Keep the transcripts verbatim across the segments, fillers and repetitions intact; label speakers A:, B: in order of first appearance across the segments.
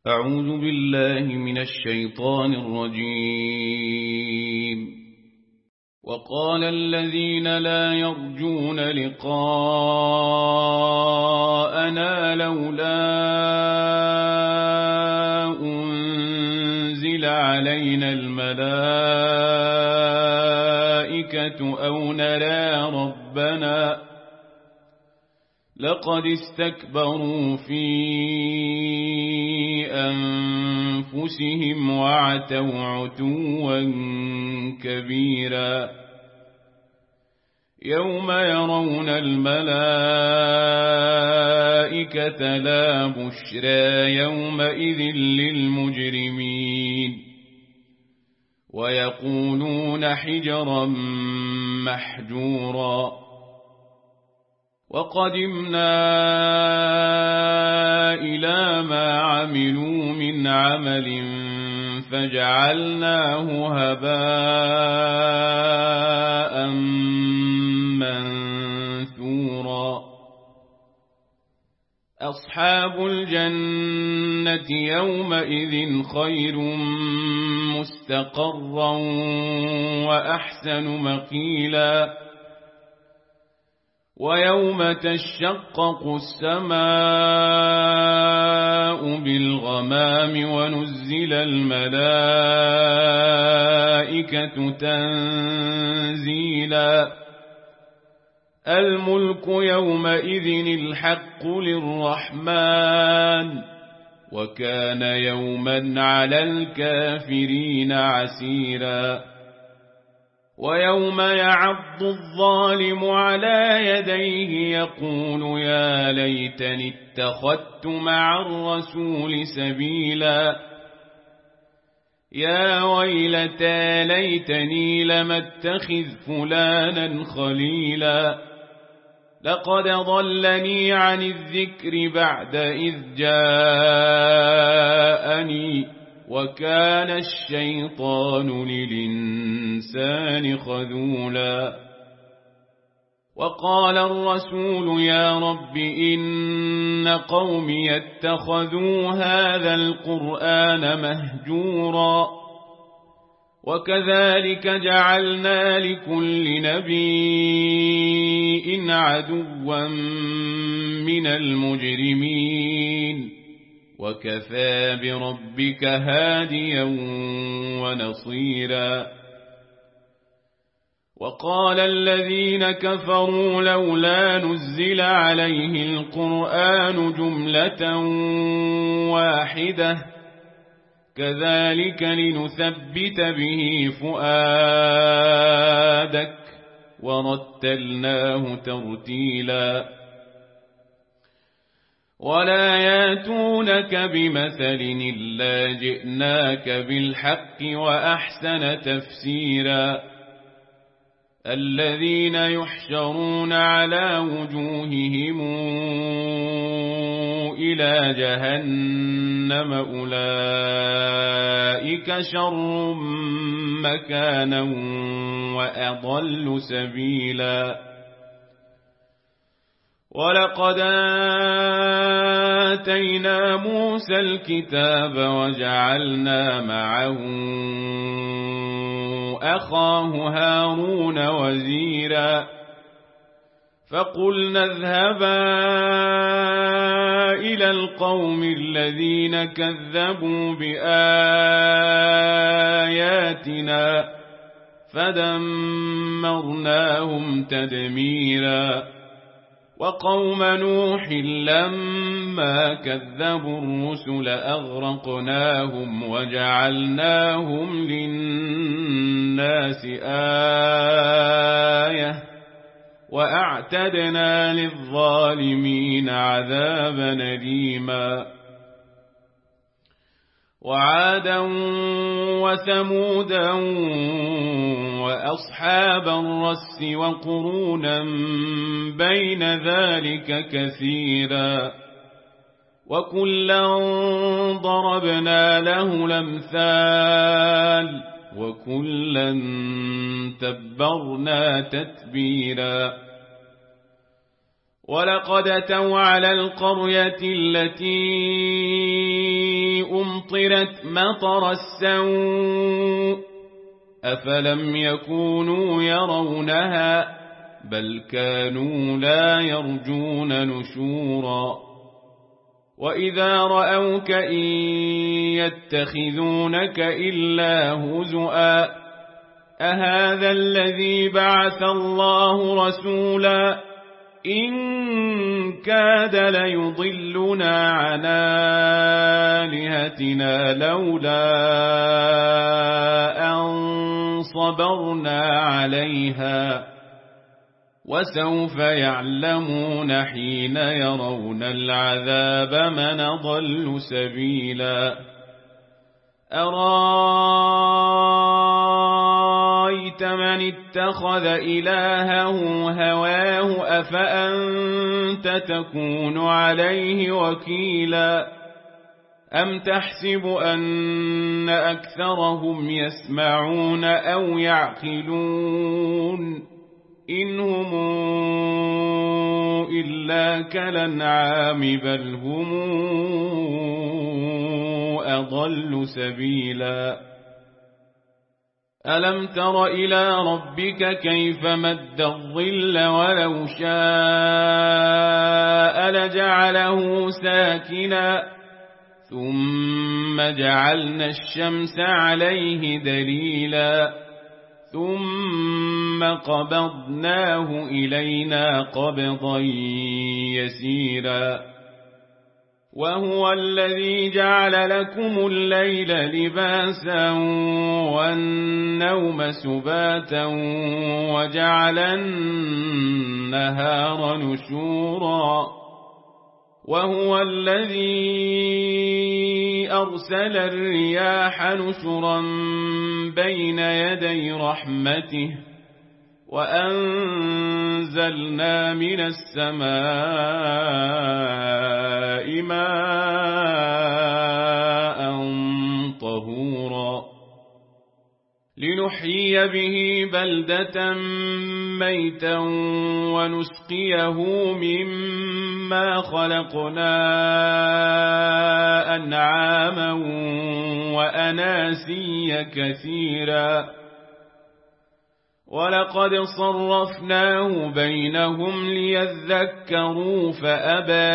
A: أعوذ بالله من الشيطان الرجيم. وقال الذين لا يرجون لقاءنا لولا أنزل علينا الملائكة أو نرى ربنا لقد استكبروا في أنفسهم وعتوا عتوا كبيرا. يوم يرون الملائكة لا بشرى يومئذ للمجرمين ويقولون حجرا محجورا. وقدمنا إلى ما عملوا من عمل فجعلناه هباء منثورا. أصحاب الجنة يومئذ خير مستقرا وأحسن مقيلا. ويوم تشقق السماء بالغمام ونزل الملائكة تنزيلا. الملك يومئذ الحق للرحمن وكان يوما على الكافرين عسيرا. ويوم يعض الظالم على يديه يقول يا ليتني اتخذت مع الرسول سبيلا. يا ويلتى ليتني لم اتخذ فلانا خليلا. لقد ضلني عن الذكر بعد إذ جاءني وكان الشيطان للإنسان خذولا. وقال الرسول يا رب إن قومي اتخذوا هذا القرآن مهجورا. وكذلك جعلنا لكل نبي عدوا من المجرمين وكفى بربك هاديا ونصيرا. وقال الذين كفروا لولا نزل عليه القرآن جملة واحدة كذلك لنثبت به فؤادك ورتلناه ترتيلا. ولا ياتونك بمثل إلا جئناك بالحق وأحسن تفسيرا. الذين يحشرون على وجوههم إلى جهنم أولئك شر مكانا وأضل سبيلا. ولقد آتينا موسى الكتاب وجعلنا معه أخاه هارون وزيرا. فقلنا اذهبا إلى القوم الذين كذبوا بآياتنا فدمرناهم تدميرا. وقوم نوح لما كذبوا الرسل أغرقناهم وجعلناهم للناس آية وأعتدنا للظالمين عذابا أليما. وعادا وثمودا وأصحاب الرس وقرونا بين ذلك كثيرا. وكلا ضربنا له الأمثال وكلا تبرنا تتبيرا. ولقد أتوا على القرية التي أمطرت مطر السوء أفلم يكونوا يرونها بل كانوا لا يرجون نشورا وإذا رأوك إن يتخذونك إلا هزؤا أهذا الذي بعث الله رسولا إن كاد ليضلنا عن آلهتنا لولا أن صبرنا عليها وسوف يعلمون حين يرون العذاب من ضل سبيلا أرأيت من اتخذ إلهه هواه أفأنت تكون عليه وكيلا أم تحسب أن أكثرهم يسمعون أو يعقلون إن هم إلا كالأنعام بل هم أضل سبيلا ألم تر إلى ربك كيف مد الظل ولو شاء لجعله ساكنا ثم جعلنا الشمس عليه دليلا ثم قبضناه إلينا قبضا يسيرا وهو الذي جعل لكم الليل لباسا والنوم سباتا وجعل النهار نشورا وهو الذي أرسل الرياح نشرا بين يدي رحمته وأنزلنا من السماء ماء طهورا لنحيي به بلدة ميتا ونسقيه مما خلقنا أنعاما وأناسيا كثيرا ولقد صرفناه بينهم ليذكروا فأبى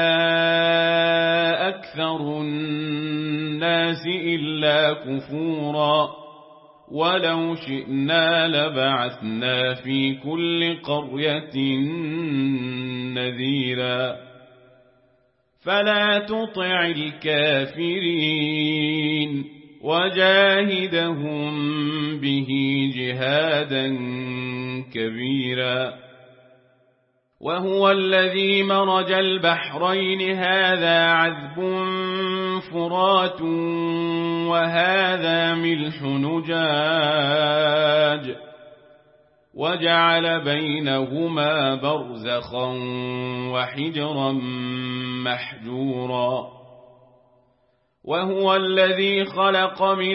A: أكثر الناس إلا كفورا ولو شئنا لبعثنا في كل قرية نذيرا فلا تطع الكافرين وجاهدهم به جهادا كبيرا وهو الذي مرج البحرين هذا عذب فرات وهذا ملح نجاج وجعل بينهما برزخا وحجرا محجورا وهو الذي خلق من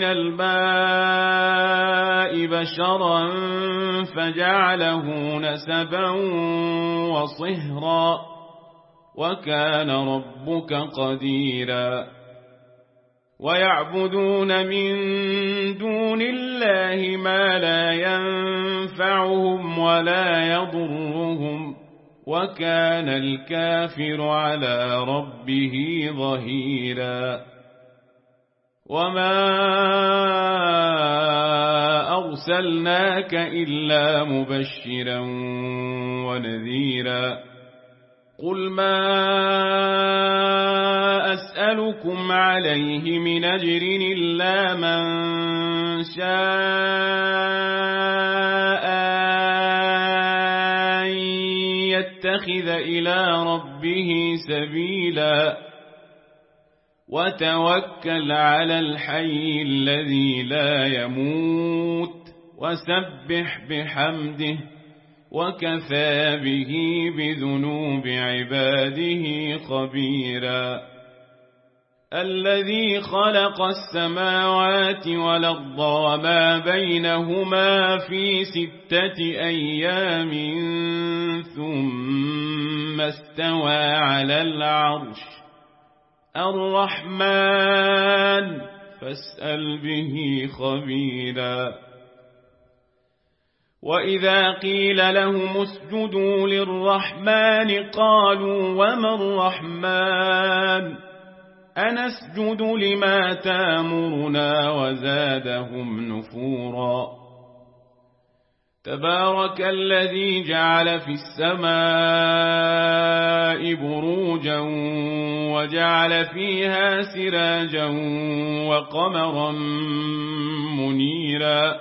A: الماء بشرا فجعله نسبا وصهرا وكان ربك قديرا ويعبدون من دون الله ما لا ينفعهم ولا يضرهم وكان الكافر على ربه ظهيرا وما أرسلناك إلا مبشرا ونذيرا قل ما أسألكم عليه من أجر إلا من شاء أن يتخذ إلى ربه سبيلا وتوكل على الحي الذي لا يموت وسبح بحمده وكفى به بذنوب عباده خبيرا الذي خلق السماوات والأرض وما بينهما في ستة أيام ثم استوى على العرش الرحمن فاسأل به خبيرا وإذا قيل لهم اسجدوا للرحمن قالوا وما الرحمن أنسجد لما تامرنا وزادهم نفورا تبارك الذي جعل في السماء بروجا وجعل فيها سراجا وقمرا منيرا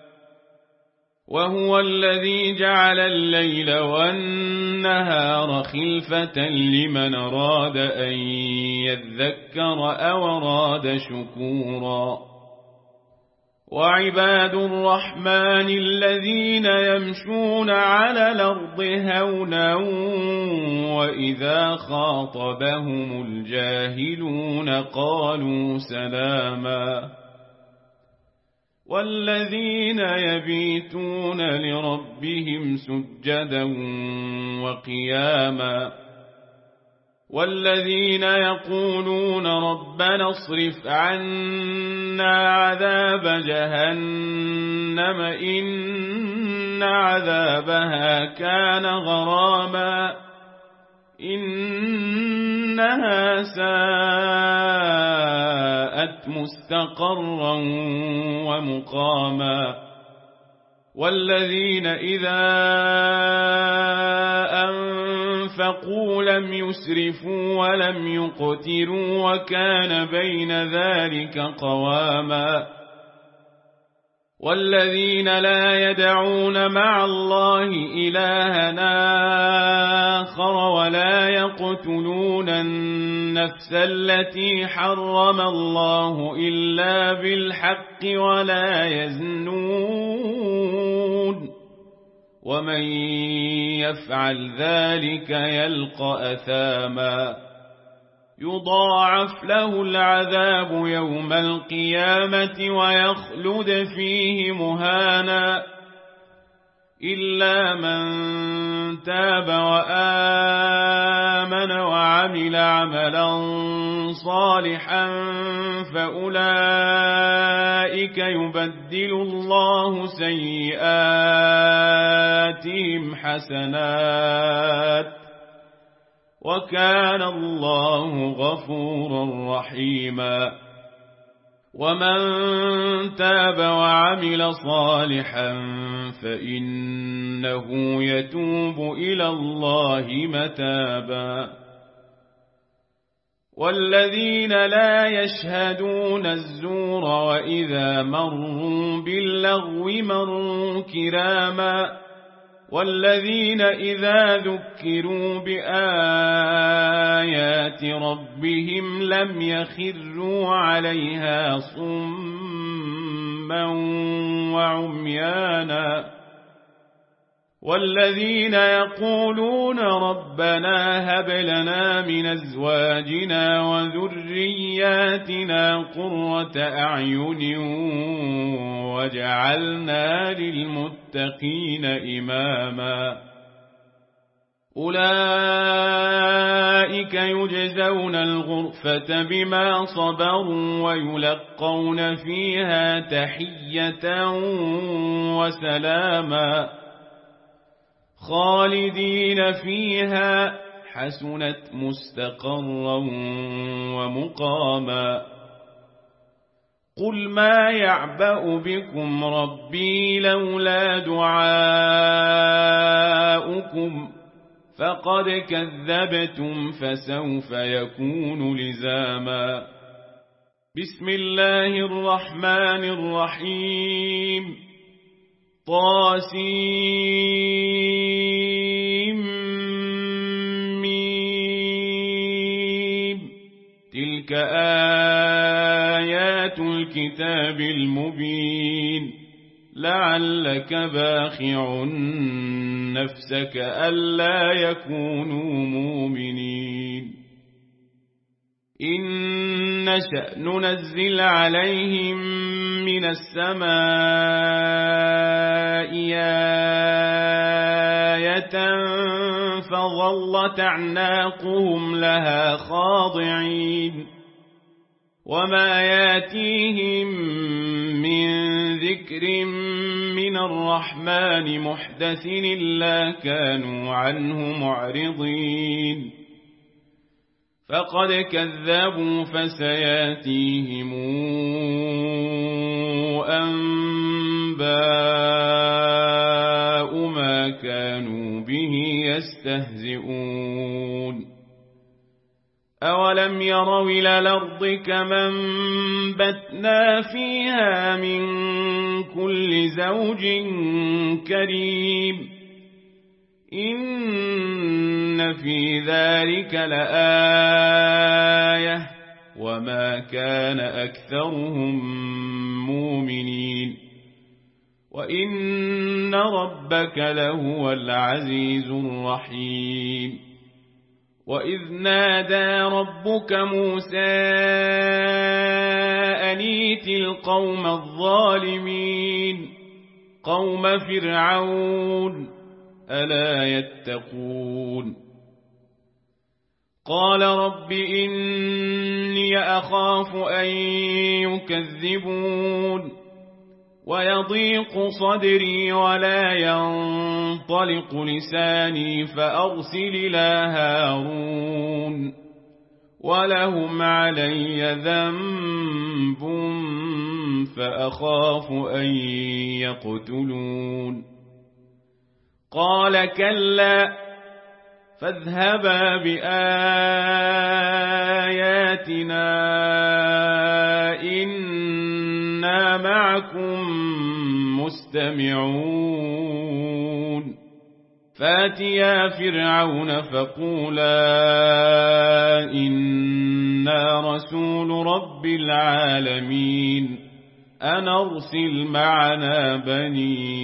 A: وهو الذي جعل الليل والنهار خلفة لمن أراد أن يذكر أو أراد شكورا وعباد الرحمن الذين يمشون على الأرض هونا وإذا خاطبهم الجاهلون قالوا سلاما والذين يبيتون لربهم سجدا وقياما والذين يقولون ربنا اصرف عنا عذاب جهنم إن عذابها كان غراما إنها ساءت مستقرا ومقاما والذين إذا أنفقوا لم يسرفوا ولم يقتروا وكان بين ذلك قواما والذين لا يدعون مع الله إلها آخر ولا يقتلون النفس التي حرم الله إلا بالحق ولا يزنون ومن يفعل ذلك يلقى أثاما يضاعف له العذاب يوم القيامة ويخلد فيه مهانا إلا من تاب وآمن وعمل عملا صالحا فأولئك يبدل الله سيئاتهم حسنات وكان الله غفورا رحيما ومن تاب وعمل صالحا فإنه يتوب إلى الله متابا والذين لا يشهدون الزور وإذا مروا باللغو مروا كراما والذين إذا ذكروا بآيات ربهم لم يخروا عليها صما وعميانا والذين يقولون ربنا هب لنا من أزواجنا وذرياتنا قرة أعين وجعلنا للمتقين إماما أولئك يجزون الغرفة بما صبروا ويلقون فيها تحية وسلاما خالدين فيها حسنت مستقرا ومقاما قل ما يعبأ بكم ربي لولا دعاؤكم فقد كذبتم فسوف يكون لزاما بسم الله الرحمن الرحيم طاسيم ميم تلك آيات الكتاب المبين لعلك باخع نفسك ألا يكونوا مؤمنين إن نشأ ننزل عليهم من السماء آية فظلت أعناقهم لها خاضعين وما ياتيهم من ذكر من الرحمن محدث إلا كانوا عنه معرضين فقد كذبوا فسياتيهم أنباء ما كانوا به يستهزئون أولم يروا إلى الأرض كما أنبتنا فيها من كل زوج كريم إن في ذلك لآية وما كان أكثرهم مؤمنين وإن ربك لهو العزيز الرحيم وإذ نادى ربك موسى أن ائت القوم الظالمين قوم فرعون ألا يتقون قال رب إني أخاف أن يكذبون ويضيق صدري ولا ينطلق لساني فأرسل إلى هارون ولهم علي ذنب فأخاف أن يقتلون قال كلا فاذهبا بآياتنا إنا معكم مستمعون فاتيا فرعون فقولا إنا رسول رب العالمين أن أرسل معنا بني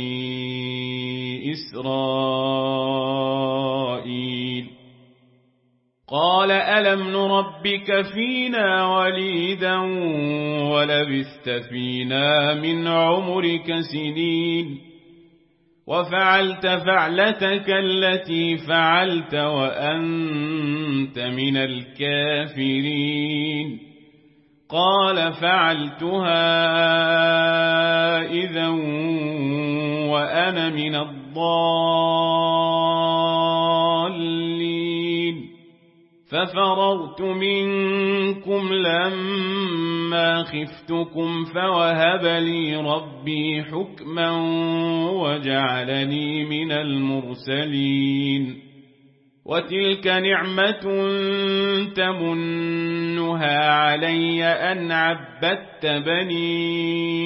A: إسرائيل قال ألم نربك فينا وليدا ولبثت فينا من عمرك سنين وفعلت فعلتك التي فعلت وأنت من الكافرين قال فعلتها إذا وأنا من الضالين ففررت منكم لما خفتكم فوهب لي ربي حكما وجعلني من المرسلين وتلك نعمة تمنها علي أن عبدت بني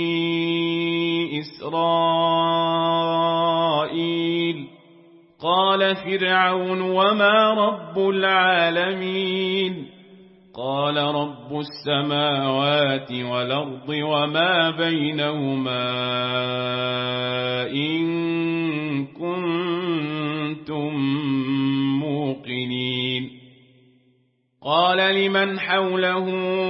A: إسرائيل قال فرعون وما رب العالمين قال رب السماوات والأرض وما بينهما إن كنتم موقنين قال لمن حوله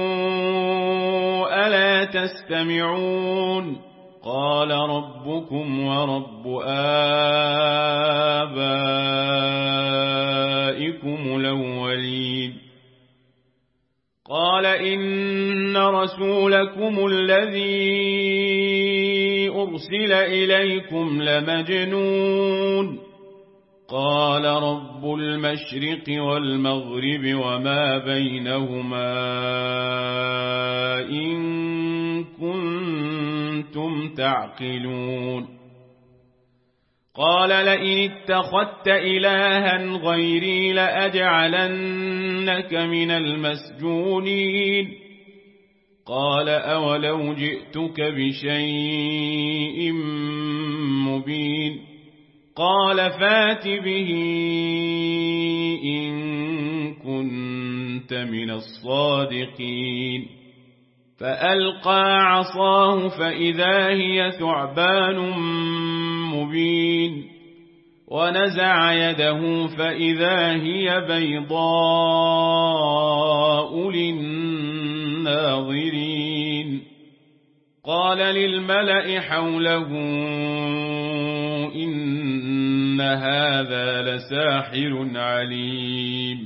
A: ألا تستمعون قال ربكم ورب آبائكم الأولين قال إن رسولكم الذي أرسل إليكم لمجنون قال رب المشرق والمغرب وما بينهما إن كنتم تعقلون قال لئن اتخذت إلها غيري لأجعلنك من المسجونين قال أولو جئتك بشيء مبين قال فات به إن كنت من الصادقين فألقى عصاه فإذا هي ثعبان مبين ونزع يده فإذا هي بيضاء للناظرين قال للملأ حوله إن هذا لساحر عليم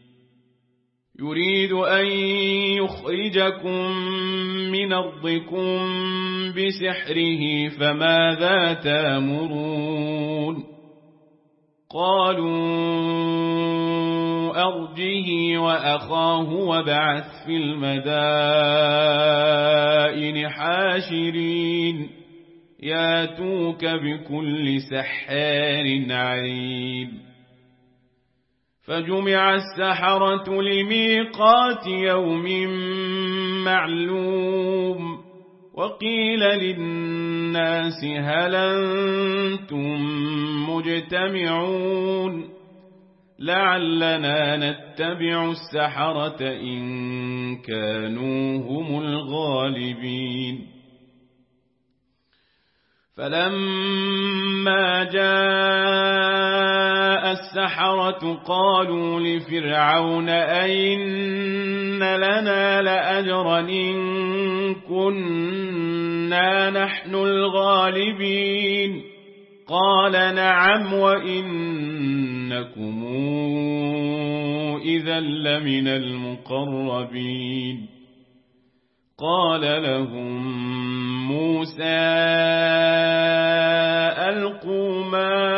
A: يريد أن يخرجكم من أرضكم بسحره فماذا تأمرون قالوا أرجه وأخاه وابعث في المدائن حاشرين ياتوك بكل سحار عليم فجمع السحرة لميقات يوم معلوم وقيل للناس هل أنتم مجتمعون لعلنا نتبع السحرة إن كانوا هم الغالبين فلما جاء السحرة قالوا لفرعون أئن لنا لأجرا إن كنا نحن الغالبين قال نعم وإنكم إذا لمن المقربين قال لهم موسى ألقوا ما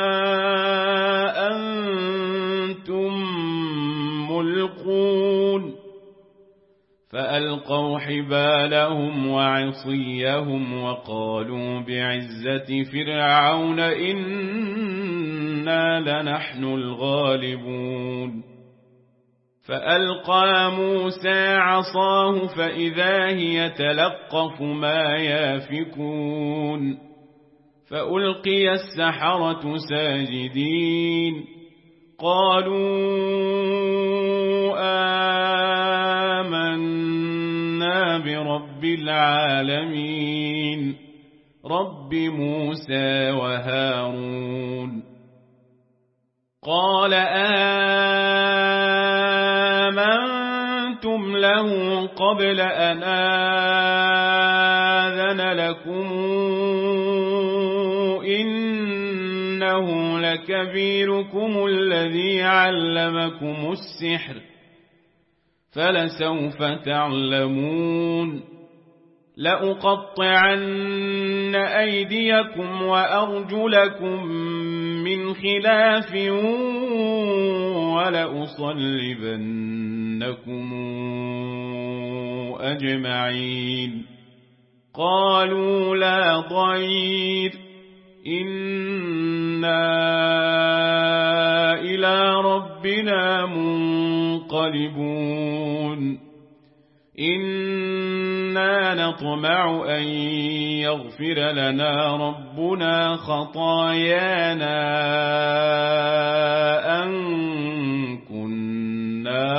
A: أنتم ملقون فألقوا حبالهم وعصيهم وقالوا بعزة فرعون إنا لنحن الغالبون فألقى موسى عصاه فإذا هي تلقف ما يافكون فألقي السحرة ساجدين قالوا آمنا برب العالمين رب موسى وهارون قال آمنتم له قبل أن آذن لكم إنه لكبيركم الذي علمكم السحر فلسوف تعلمون لأقطعن أيديكم وأرجلكم من خلاف ولأصلبنكم أجمعين قالوا لا ضير إنا إلى ربنا منقلبون إنا نطمع أن يغفر لنا ربنا خطايانا أن كنا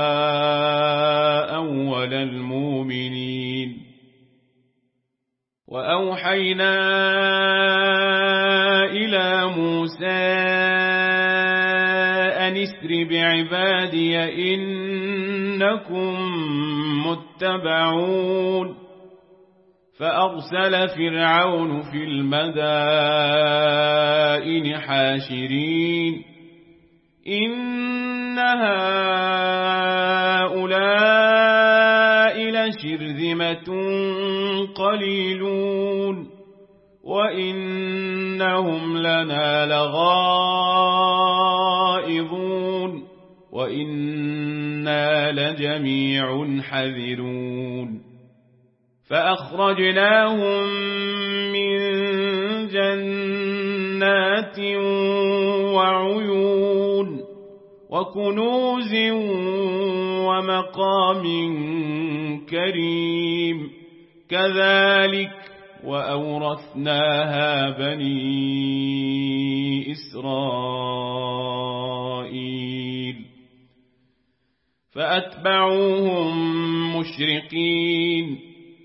A: أول المؤمنين وأوحينا إلى موسى أن اسر بعبادي إنكم متبعون فأرسل فرعون في المدائن حاشرين إن هؤلاء لشرذمة قليلون وإنهم لنا لغائظون وإنا لجميع حذرون فأخرجناهم من جنات وعيون وكنوز ومقام كريم كذلك وأورثناها بني إسرائيل فأتبعوهم مشرقين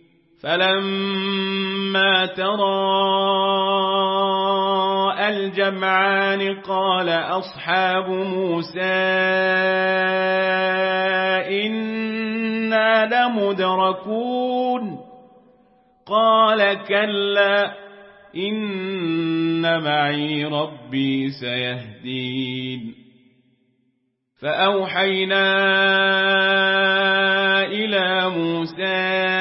A: فلما تراءى الجمعان قال أصحاب موسى إنا لمدركون قال كلا إن معي ربي سيهدين فأوحينا إلى موسى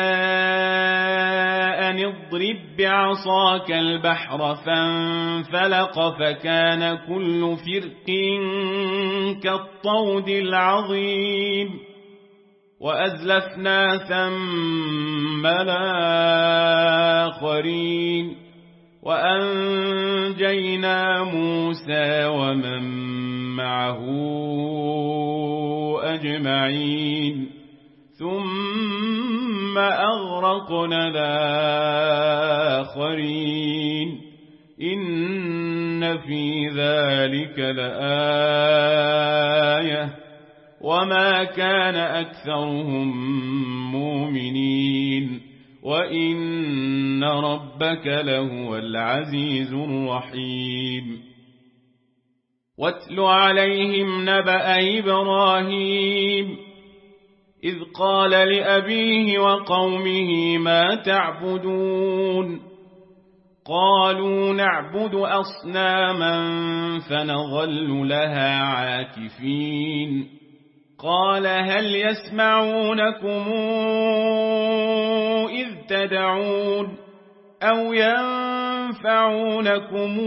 A: أن اضرب بعصاك البحر فانفلق فكان كل فرق كالطود العظيم وأزلفنا ثم الآخرين وأنجينا موسى ومن معه أجمعين ثم أغرقنا الآخرين إن في ذلك لآية وما كان أكثرهم مؤمنين وإن ربك لهو العزيز الرحيم واتل عليهم نبأ إبراهيم إذ قال لأبيه وقومه ما تعبدون قالوا نعبد أصناما فنظل لها عاكفين قال هل يسمعونكم إذ تدعون أو ينفعونكم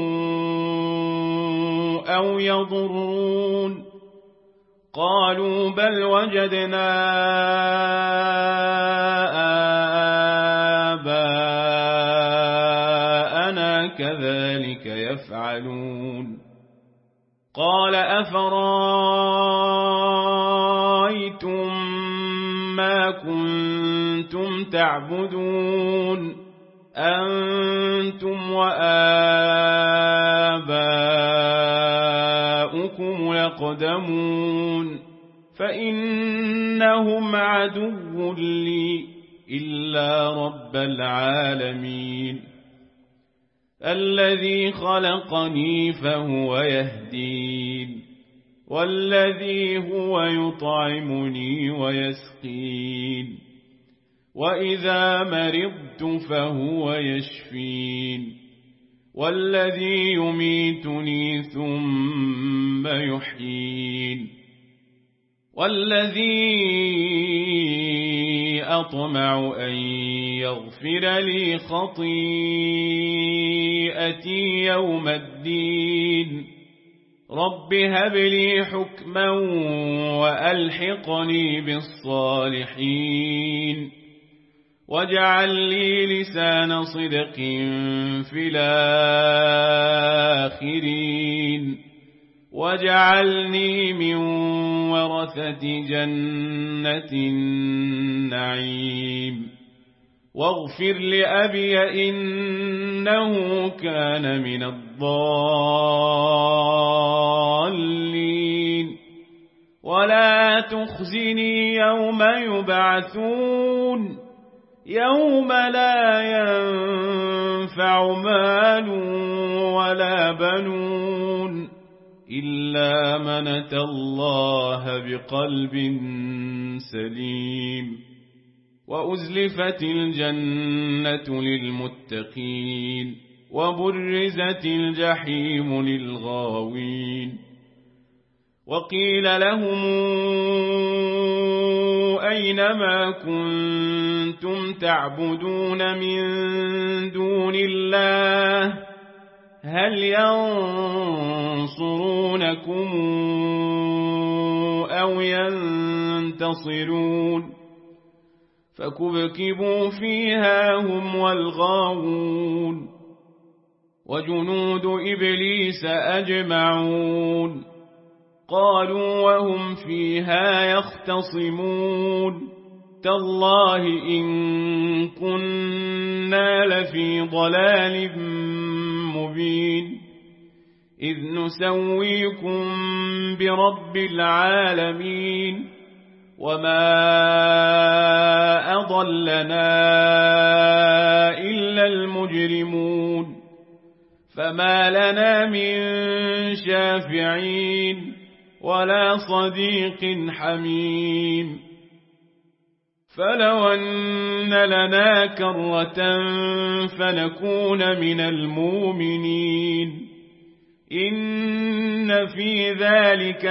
A: أو يضرون قالوا بل وجدنا آباءنا كذلك يفعلون قال أفرأيتم ما كنتم تعبدون أنتم وآباؤكم الأقدمون فإنهم عدو لي إلا رب العالمين الذي خلقني فهو يهدين والذي هو يطعمني ويسقين وإذا مرضت فهو يشفين والذي يميتني ثم يحيين والذي أطمع أن يغفر لي خطيئتي يوم الدين رب هب لي حكما وألحقني بالصالحين واجعل لي لسان صدق في الآخرين واجعلني من ورثة جنة النعيم واغفر لأبي إنه كان من الضالين ولا تخزني يوم يبعثون يوم لا ينفع مال ولا بنون إلا من أتى الله بقلب سليم وأزلفت الجنة للمتقين وبرزت الجحيم للغاوين وقيل لهم أينما كنتم تعبدون من دون الله هل ينصرونكم أو ينتصرون فكبكبوا فيها هم والغاوون وجنود إبليس أجمعون قالوا وهم فيها يختصمون تالله إن كنا لفي ضلال مبين إذ نسويكم برب العالمين وما أضلنا إلا المجرمون فما لنا من شافعين ولا صديق حميم فلو أن لنا كرة فنكون من المؤمنين إن في ذلك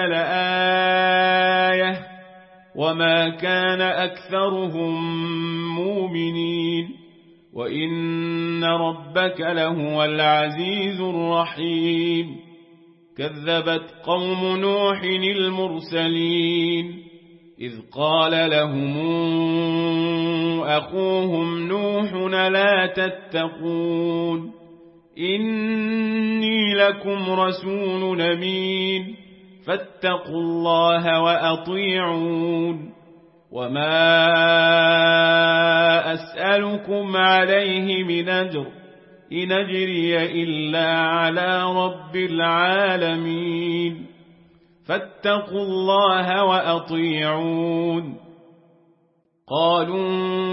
A: لآية وما كان أكثرهم مؤمنين وإن ربك لهو العزيز الرحيم كذبت قوم نوح المرسلين إذ قال لهم أخوهم نوح لا تتقون إني لكم رسول أمين فاتقوا الله وأطيعون وما أسألكم عليه من أجر إن أجري إلا على رب العالمين فاتقوا الله وأطيعون قالوا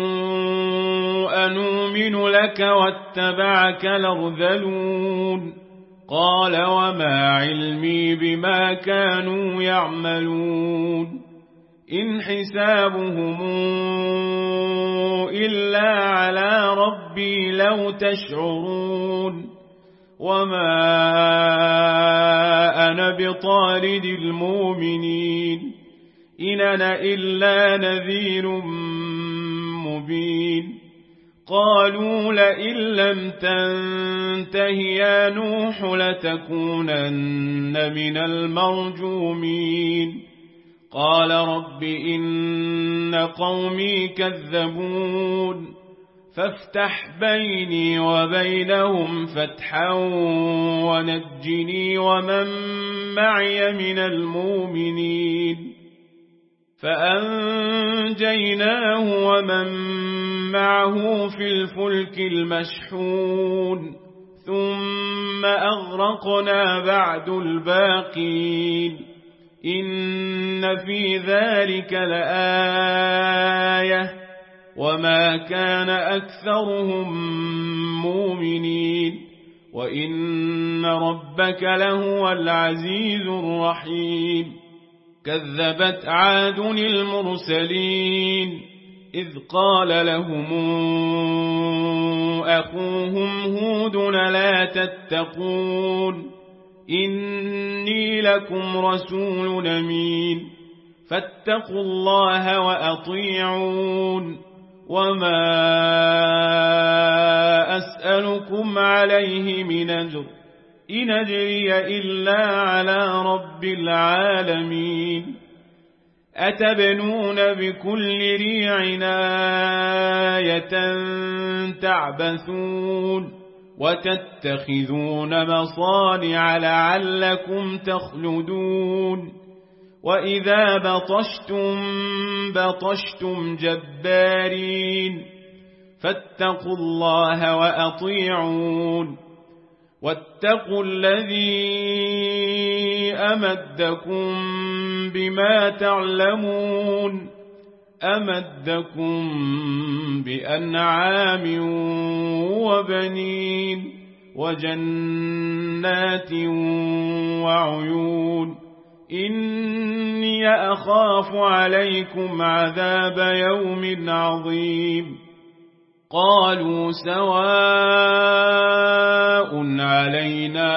A: أنؤمن لك واتبعك الأرذلون قال وما علمي بما كانوا يعملون إن حسابهم إلا على ربي لو تشعرون وما أنا بطارد المؤمنين إن أنا إلا نذير مبين قالوا لئن لم تنته يا نوح لتكونن من المرجومين قال رب إن قومي كذبون فافتح بيني وبينهم فتحا ونجني ومن معي من المؤمنين فأنجيناه ومن معه في الفلك المشحون ثم أغرقنا بعد الباقين إن في ذلك لآية وما كان أكثرهم مؤمنين وإن ربك لهو العزيز الرحيم كذبت عاد المرسلين إذ قال لهم أخوهم هود لا تتقون إني لكم رسول أمين فاتقوا الله وأطيعون وما أسألكم عليه من أجر إن أجري إلا على رب العالمين أتبنون بكل ريع آية تعبثون وتتخذون مصانع لعلكم تخلدون وإذا بطشتم بطشتم جبارين فاتقوا الله وأطيعون واتقوا الذي أمدكم بما تعلمون أمدكم بأنعام وبنين وجنات وعيون إني أخاف عليكم عذاب يوم عظيم قالوا سواء علينا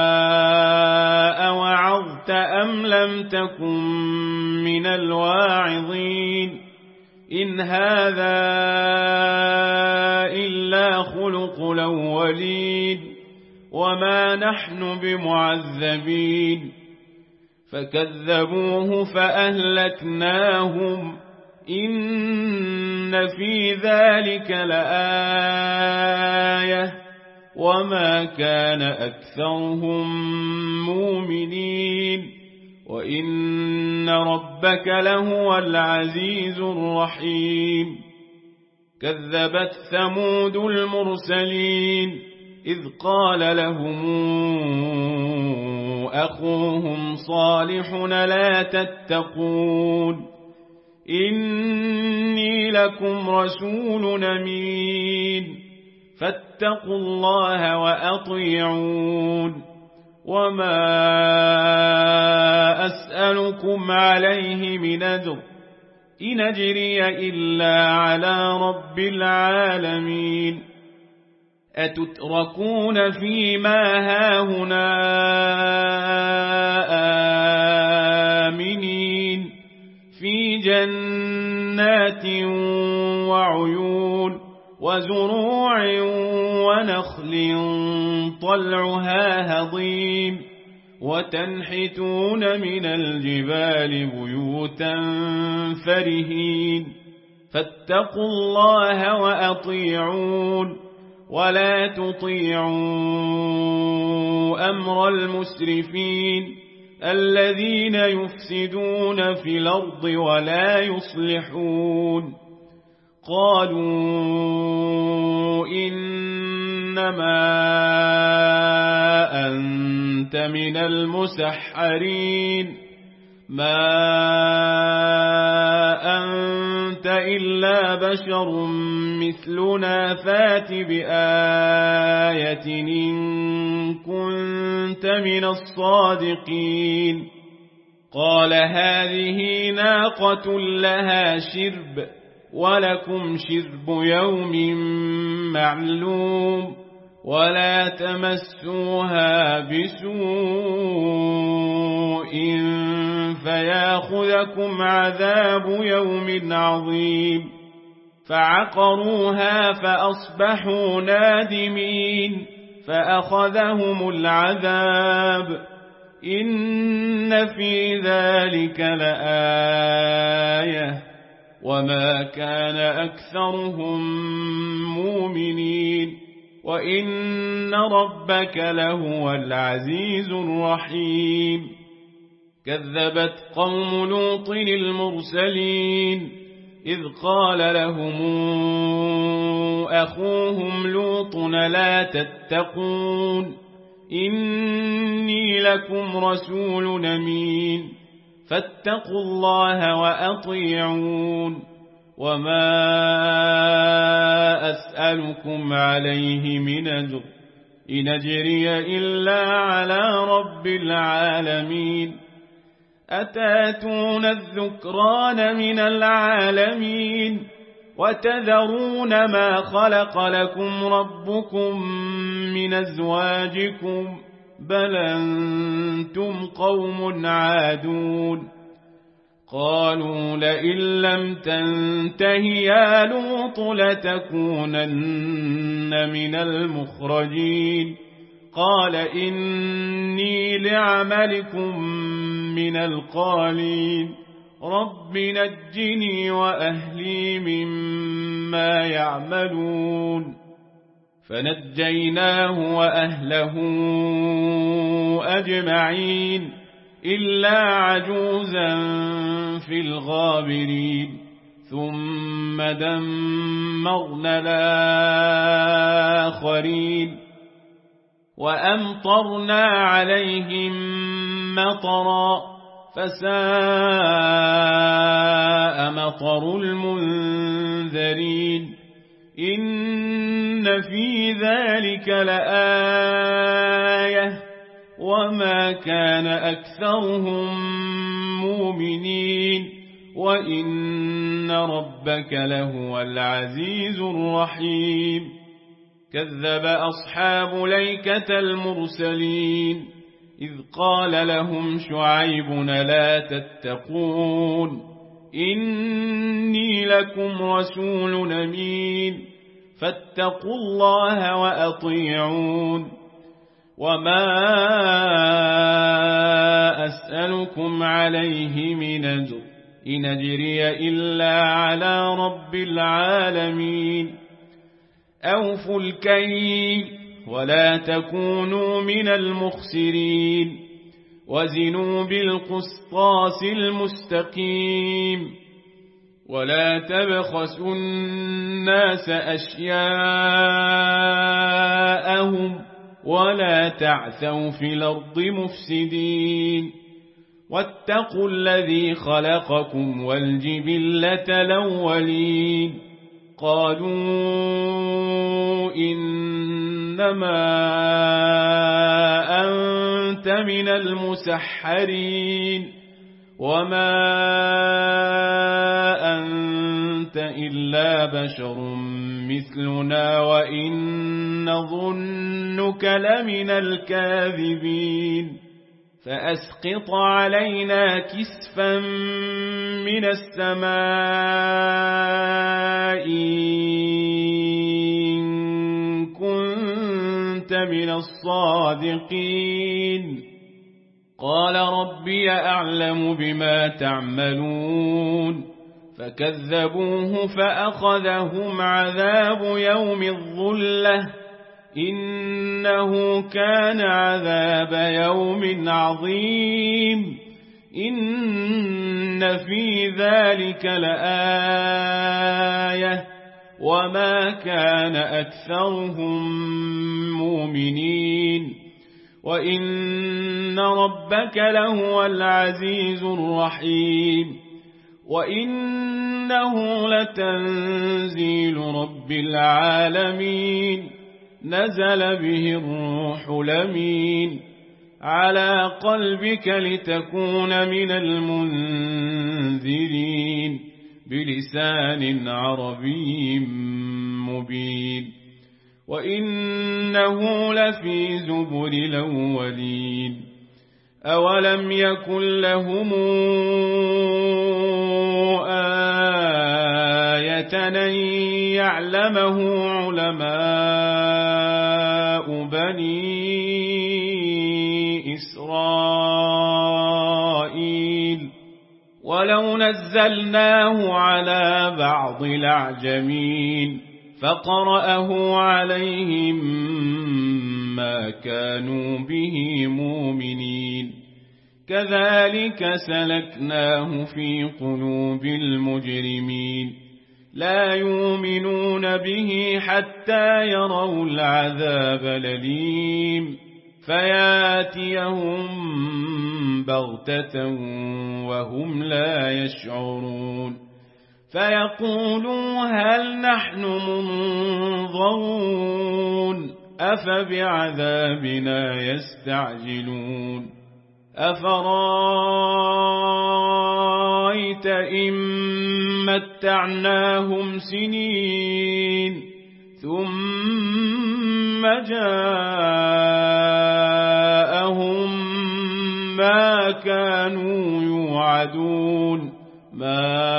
A: أوعظت أم لم تكن من الواعظين إن هذا إلا خلق الأولين وما نحن بمعذبين فكذبوه فأهلكناهم إن في ذلك لآية وما كان أكثرهم مؤمنين وإن ربك لهو العزيز الرحيم كذبت ثمود المرسلين إذ قال لهم أخوهم صالح لا تتقون إني لكم رسول أمين فاتقوا الله وأطيعون وما أسألكم عليه من أجر إن أجري إلا على رب العالمين. أتتركون فيما هاهنا آمنين في جنات وعيون وزروع ونخل طلعها هضيم وتنحتون من الجبال بيوتا فرهين فاتقوا الله وأطيعون ولا تطيعوا أمر المسرفين الذين يفسدون في الأرض ولا يصلحون. قالوا إنما أنت من المسحرين ما أنت إلا بشر مثلنا فات بآية إن كنت من الصادقين. قال هذه ناقة لها شرب ولكم شرب يوم معلوم ولا تمسوها بسوء فياخذكم عذاب يوم عظيم. فعقروها فأصبحوا نادمين فأخذهم العذاب إن في ذلك لآية وما كان أكثرهم مؤمنين وإن ربك لهو العزيز الرحيم. كذبت قوم لوط المرسلين إذ قال لهم أخوهم لوط لا تتقون إني لكم رسول أمين فاتقوا الله وأطيعون وما أسألكم عليه من أجر إن أجري إلا على رب العالمين. أتاتون الذكران من العالمين وتذرون ما خلق لكم ربكم من أزواجكم بل أنتم قوم عادون. قالوا لئن لم تنته يا لوط لتكونن من المخرجين. قال إني لعملكم من القالين رب نجني وأهلي مما يعملون. فنجيناه وأهله أجمعين إلا عجوزا في الغابرين. ثم دمرنا الآخرين وأمطرنا عليهم مطرا فساء مطر المنذرين. إن في ذلك لآية وما كان أكثرهم مؤمنين وإن ربك لهو العزيز الرحيم. كذب أصحاب ليكة المرسلين إذ قال لهم شعيب لا تتقون إني لكم رسول أمين فاتقوا الله وأطيعون وما أسألكم عليه من أجر إن أجري إلا على رب العالمين. أوفوا الكيل ولا تكونوا من المخسرين وزنوا بالقسطاس المستقيم ولا تبخسوا الناس أشياءهم ولا تعثوا في الأرض مفسدين. واتقوا الذي خلقكم والجبلة الأولين. قالوا إنما أنت من المسحرين وما أنت إلا بشر مثلنا وإن نظنك لمن الكاذبين فأسقط علينا كسفا من السماء إن كنت من الصادقين قال ربي أعلم بما تعملون فكذبوه فأخذهم عذاب يوم الظلة إنه كان عذاب يوم عظيم إن في ذلك لآية وما كان أكثرهم مؤمنين وإن ربك لهو العزيز الرحيم وإنه لتنزيل رب العالمين نزل به الروح الأمين على قلبك لتكون من المنذرين بلسان عربي مبين وإنه لفي زبر الأولين أولم يكن لهم آية أن يعلمه علماء بني إسرائيل ولو نزلناه على بعض الأعجمين فقرأه عليهم ما كانوا به مؤمنين كذلك سلكناه في قلوب المجرمين لا يؤمنون به حتى يروا العذاب الأليم فياتيهم بغتة وهم لا يشعرون فيقولوا هل نحن منظرون أفبعذابنا يستعجلون أفرأيت إن متعناهم سنين ثم جاءهم ما كانوا يوعدون ما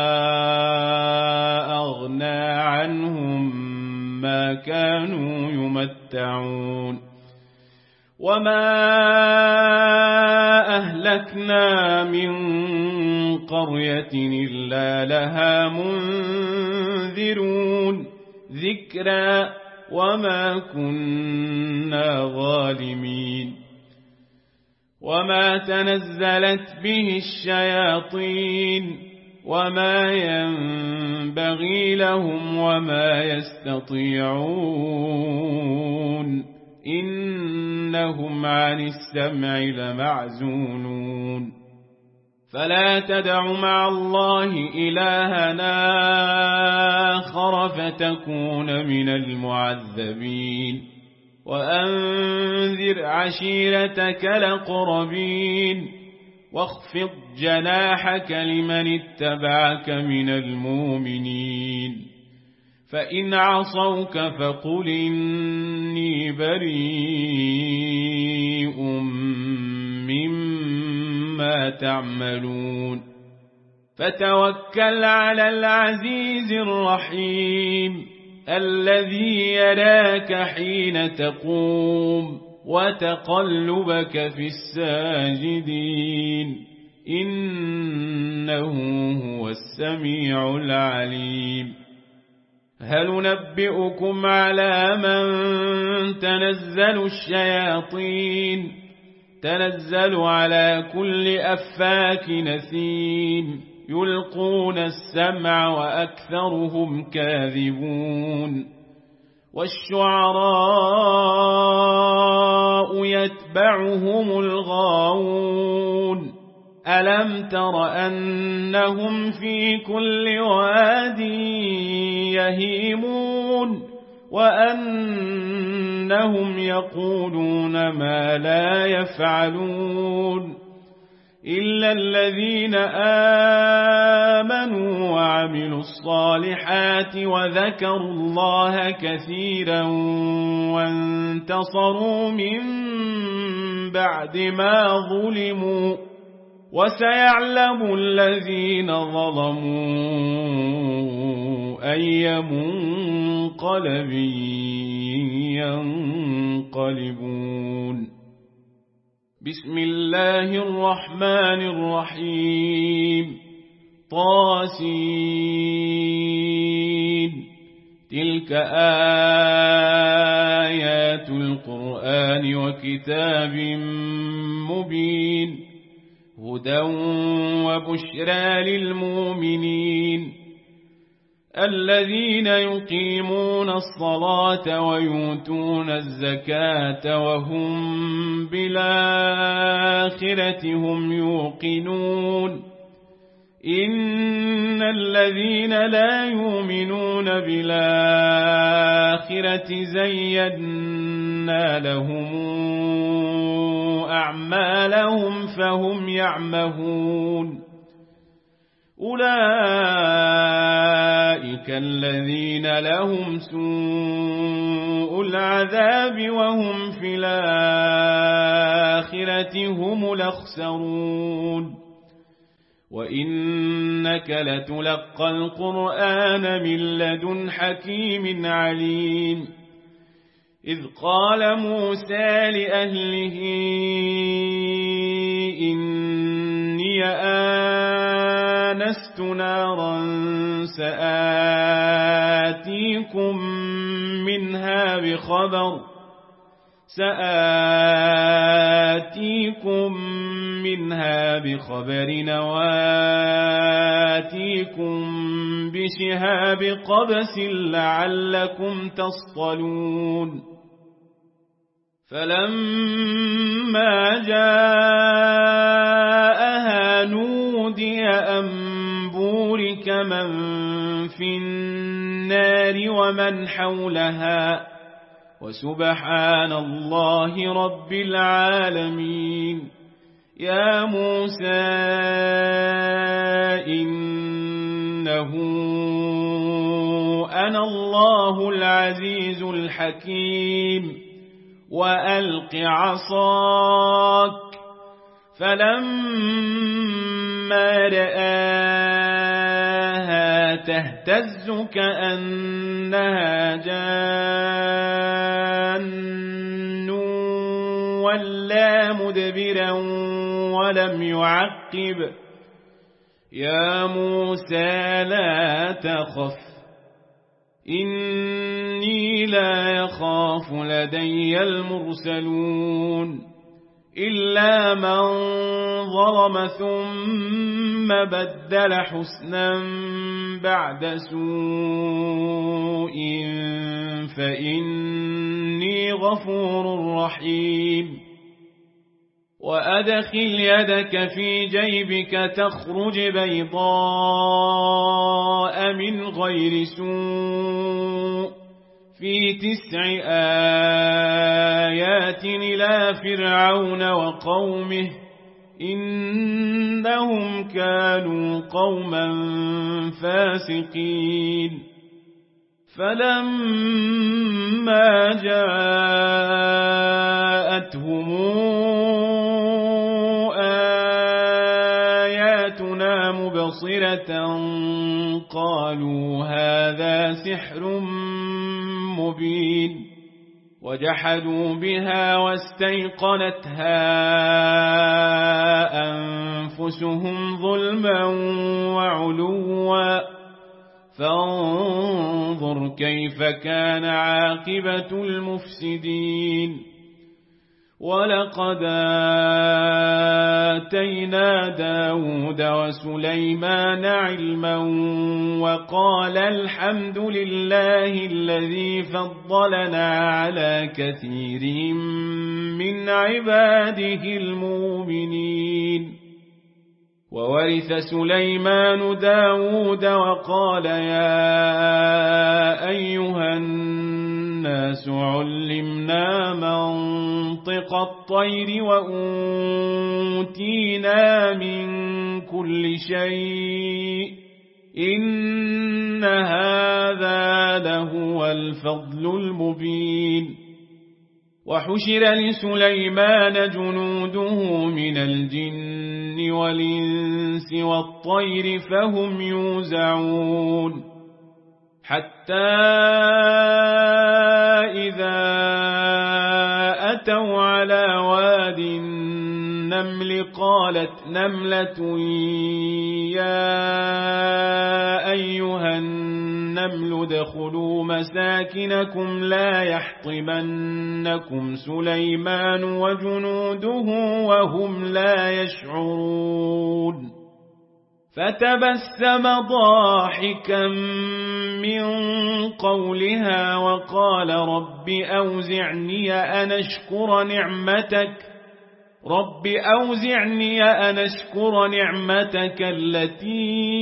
A: أغنى عنهم ما كانوا يمتعون وما أهلكنا من قرية إلا لها منذرون ذكرى وما كنا ظالمين وما تنزلت به الشياطين وما ينبغي لهم وما يستطيعون إنهم عن السمع لمعزولون فلا تدع مع الله إلهنا آخر فتكون من المعذبين وأنذر عشيرتك الأقربين واخفض جناحك لمن اتبعك من المؤمنين فإن عصوك فقل إني بريء مما تعملون فتوكل على العزيز الرحيم الذي يراك حين تقوم وتقلبك في الساجدين إنه هو السميع العليم هل ننبئكم على من تنزل الشياطين تنزل على كل أفاك نثيم يلقون السمع وأكثرهم كاذبون والشعراء يتبعهم الغاوون ألم تر أنهم في كل واد يهيمون وأنهم يقولون ما لا يفعلون إلا الذين آمنوا وعملوا الصالحات وذكروا الله كثيرا وانتصروا من بعد ما ظلموا وسيعلم الذين ظلموا أي منقلب ينقلبون. بسم الله الرحمن الرحيم. طاسين. تلك آيات القرآن وكتاب مبين هدى وبشرى للمؤمنين الذين يقيمون الصلاة ويؤتون الزكاة وهم بالآخرة هم يوقنون. إن الذين لا يؤمنون بالآخرة زينا لهم أعمالهم فهم يعمهون. أولئك الذين لهم سوء العذاب وهم في الآخرة هم الأخسرون. وإنك لتلقى القرآن من لدن حكيم عليم. إذ قال موسى لأهله إني آنست نارا سآتيكم منها بخبر سآتيكم منها بخبر وآتيكم بشهاب قبس لعلكم تصطلون. فلما جاءها نودي أن بورك من في النار ومن حولها وسبحان الله رب العالمين. يا موسى إنه أنا الله العزيز الحكيم وألق عصاك. فلما رآها تهتز كأنها جان ولا مدبرا ولم يعقب. يا موسى لا تخف إني لا يخاف لدي المرسلون إلا من ظلم ثم بدل حسنا بعد سوء فإني غفور رحيم. وأدخل يدك في جيبك تخرج بيضاء من غير سوء في تسع آيات إلى فرعون وقومه إنهم كانوا قوما فاسقين. فلما جاءتهم آياتنا مبصرة قالوا هذا سحر مبين وجحدوا بها واستيقنتها أنفسهم ظلما وعلوا فانظر كيف كان عاقبة المفسدين. ولقد آتينا داود وسليمان علما وقال الحمد لله الذي فضلنا على كثير من عباده المؤمنين. وورث سليمان داود وقال يا أيها الناس الناس علمنا منطق الطير وأوتينا من كل شيء إن هذا لهو الفضل المبين وحشر لسليمان جنوده من الجن والإنس والطير فهم يوزعون حتى إذا أتوا على واد النمل قالت نملة يا أيها النمل ادخلوا مساكنكم لا يحطمنكم سليمان وجنوده وهم لا يشعرون فتبسم ضاحكا من قولها وقال رب أوزعني أن أشكر نعمتك رب أوزعني أن أشكر نعمتك التي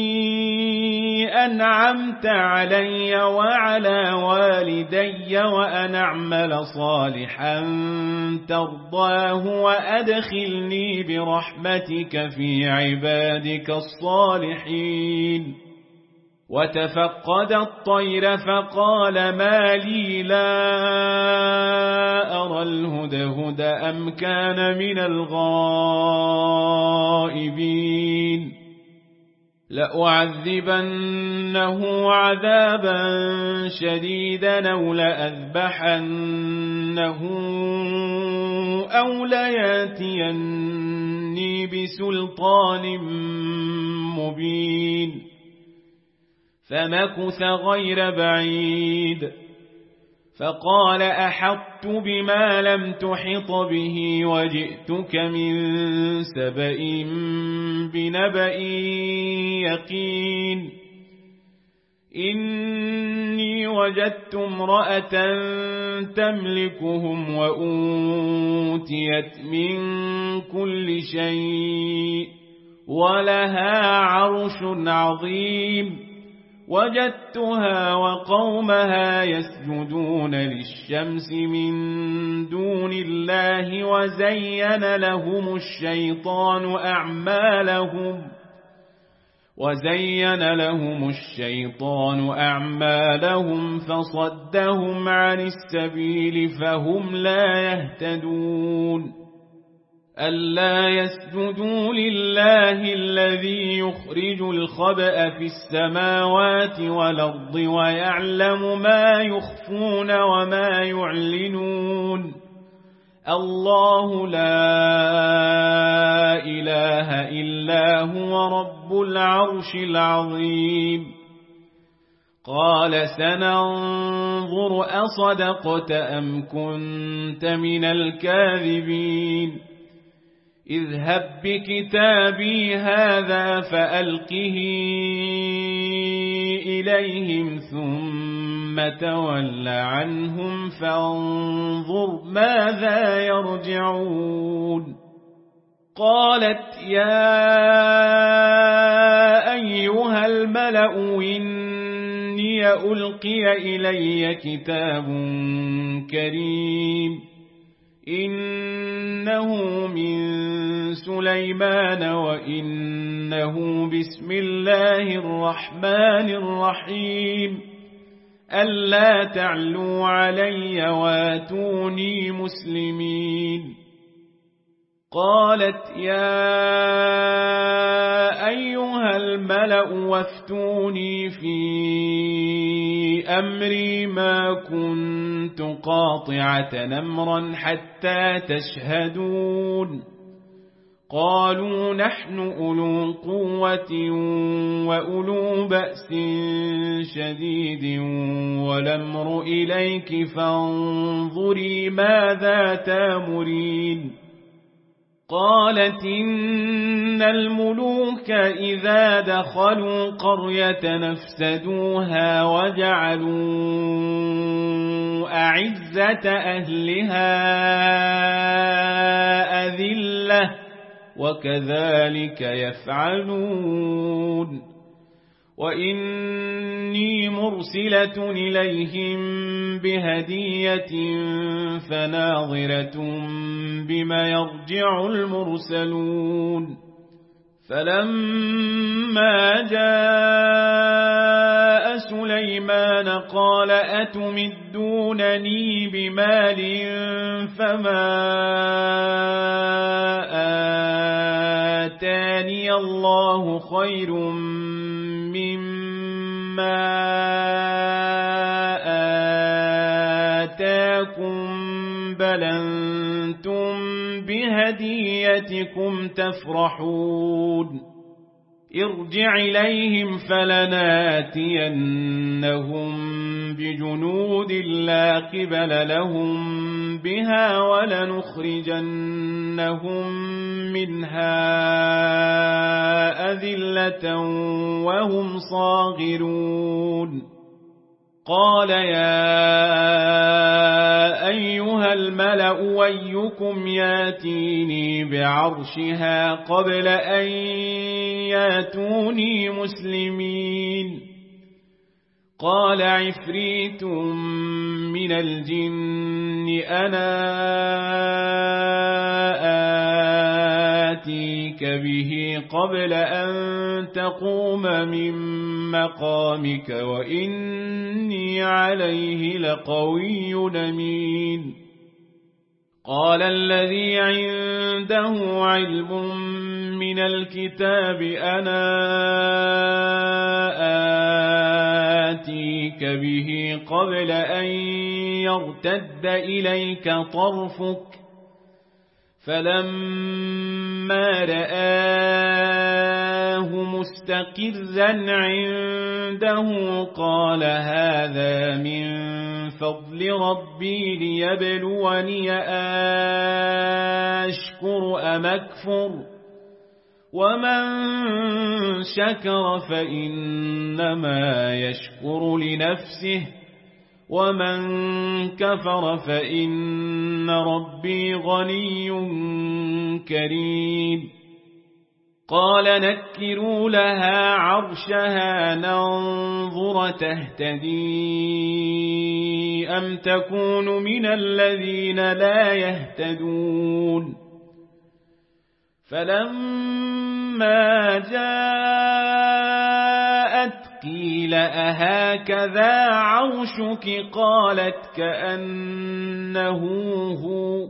A: أنعمت علي وعلى والدي وأن أعمل صالحا ترضاه وأدخلني برحمتك في عبادك الصالحين وتفقد الطير فقال ما لي لا أرى الهدهد أم كان من الغائبين لأعذبنه عذابا شديدا أو لأذبحنه أو لياتيني بسلطان مبين فمكث غير بعيد فقال أحطت بما لم تحط به وجئتك من سبأ بنبأ يقين إني وجدت امرأة تملكهم وأوتيت من كل شيء ولها عرش عظيم وجدتها وقومها يسجدون للشمس من دون الله وزين لهم الشيطان أعمالهم وزين لهم الشيطان أعمالهم فصدهم عن السبيل فهم لا يهتدون ألا يسجدوا لله الذي يخرج الخبأ في السماوات والأرض ويعلم ما يخفون وما يعلنون الله لا إله إلا هو رب العرش العظيم قال سننظر أصدقت أم كنت من الكاذبين اذهب بكتابي هذا فألقه إليهم ثم تول عنهم فانظر ماذا يرجعون قالت يا أيها الملأ إني ألقي إلي كتاب كريم إنه من سليمان وإنه بسم الله الرحمن الرحيم ألا تعلوا علي واتوني مسلمين قالت يا أيها الملأ وافتوني في أمري ما كنت قاطعة أمرا حتى تشهدون قالوا نحن أولو قوة وأولو بأس شديد والأمر إليك فانظري ماذا تامرين قالت إن الملوك إذا دخلوا قرية نفسدوها وجعلوا أعزة أهلها أذلة وكذلك يفعلون وإني مرسلة إليهم بهدية فناظرة بما يرجع المرسلون فلما جاء سليمان قال أتمدونني بمال فما آتاني الله خير مما آتاكم بل أنتم بهديتكم تفرحون ارجع إليهم فلناتينهم بجنود لا قبل لهم بها ولنخرجنهم منها أذلة وهم صاغرون قال يا أيها الملأ أيكم ياتيني بعرشها قبل أن ياتوني مسلمين قال عفريت من الجن أنا آتيك به قبل أن تقوم من مقامك وإني عليه لقوي أمين قال الذي عنده علم من الكتاب أنا آتيك به قبل أن يرتد إليك طرفك فلما رآه مستقرا عنده قال هذا من فضل ربي ليبلوني أشكر أم أكفر ومن شكر فإنما يشكر لنفسه ومن كفر فإن ربي غني كريم قال نكروا لها عرشها ننظر تهتدي أم تكون من الذين لا يهتدون فلما جاءت قيل أهكذا عرشك قالت كأنه هو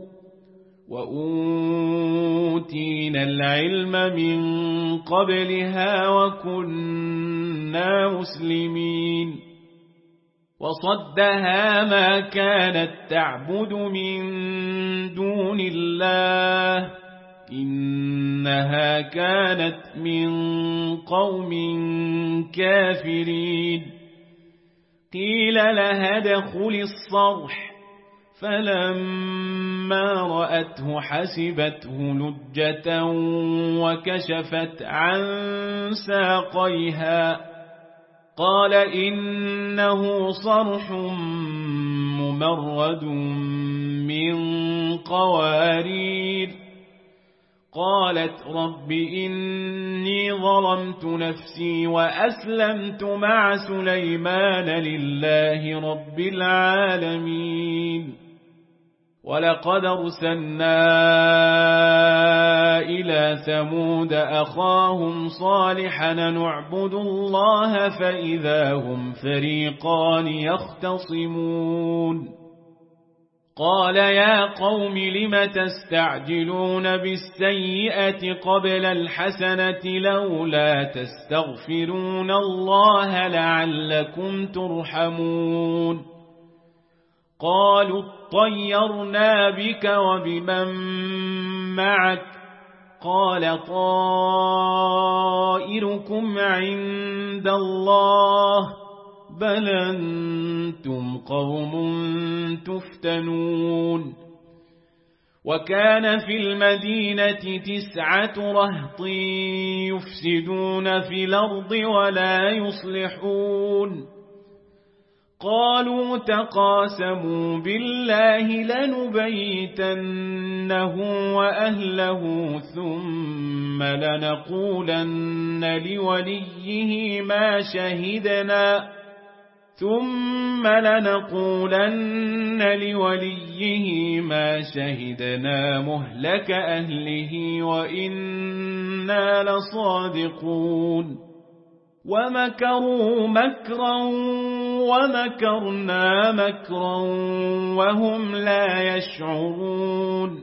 A: وأوتينا العلم من قبلها وكنا مسلمين وصدها ما كانت تعبد من دون الله إنها كانت من قوم كافرين قيل لها ادخل الصرح فلما رأته حسبته لجة وكشفت عن ساقيها قال إنه صرح ممرد من قوارير قالت رب إني ظلمت نفسي وأسلمت مع سليمان لله رب العالمين ولقد أرسلنا إلى ثمود أخاهم صالحا نعبد الله فإذا هم فريقان يختصمون قال يا قوم لم تستعجلون بالسيئة قبل الحسنة لولا تستغفرون الله لعلكم ترحمون قالوا اطيرنا بك وبمن معك قال طائركم عند الله بل أنتم قوم تفتنون وكان في المدينة تسعة رهط يفسدون في الأرض ولا يصلحون قالوا تقاسموا بالله لنبيتنه وأهله ثم لنقولن لوليه ما شهدنا ثم لنقولن لوليه ما شهدنا مهلك أهله وإنا لصادقون ومكروا مكرا ومكرنا مكرا وهم لا يشعرون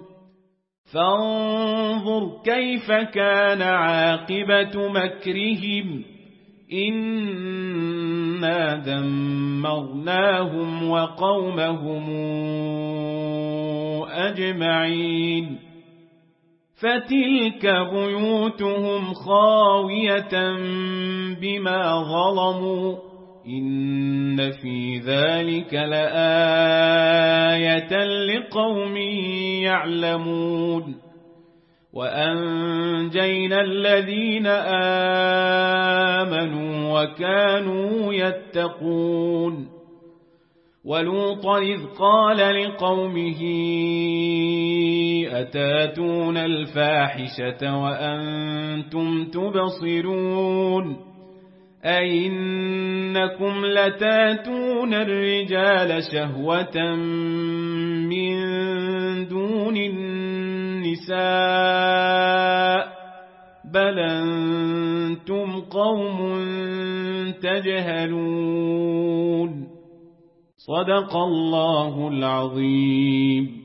A: فانظر كيف كان عاقبة مكرهم إنا دمرناهم وقومهم أجمعين فتلك بيوتهم خاوية بما ظلموا إن في ذلك لآية لقوم يعلمون وأنجينا الذين آمنوا وكانوا يتقون ولوطا إذ قال لقومه أتاتون الفاحشة وأنتم تبصرون أئنكم لتاتون الرجال شهوة من دون النساء بل أنتم قوم تجهلون صدق الله العظيم.